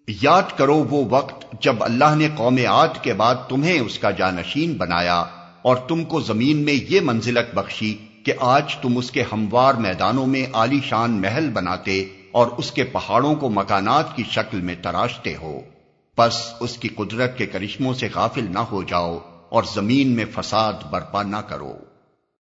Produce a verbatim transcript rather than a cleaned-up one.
याद करो वो वक्त जब अल्लाह ने कौम आद के बाद तुम्हें उसका जानशीन बनाया और तुमको जमीन में ये मंजिलत बख्शी कि आज तुम उसके हमवार मैदानों में आलीशान महल बनाते और उसके पहाड़ों को मकानात की शक्ल में तराशते हो। बस उसकी कुदरत के करिश्मों से गाफिल ना हो जाओ और जमीन में फसाद बर्पा ना करो।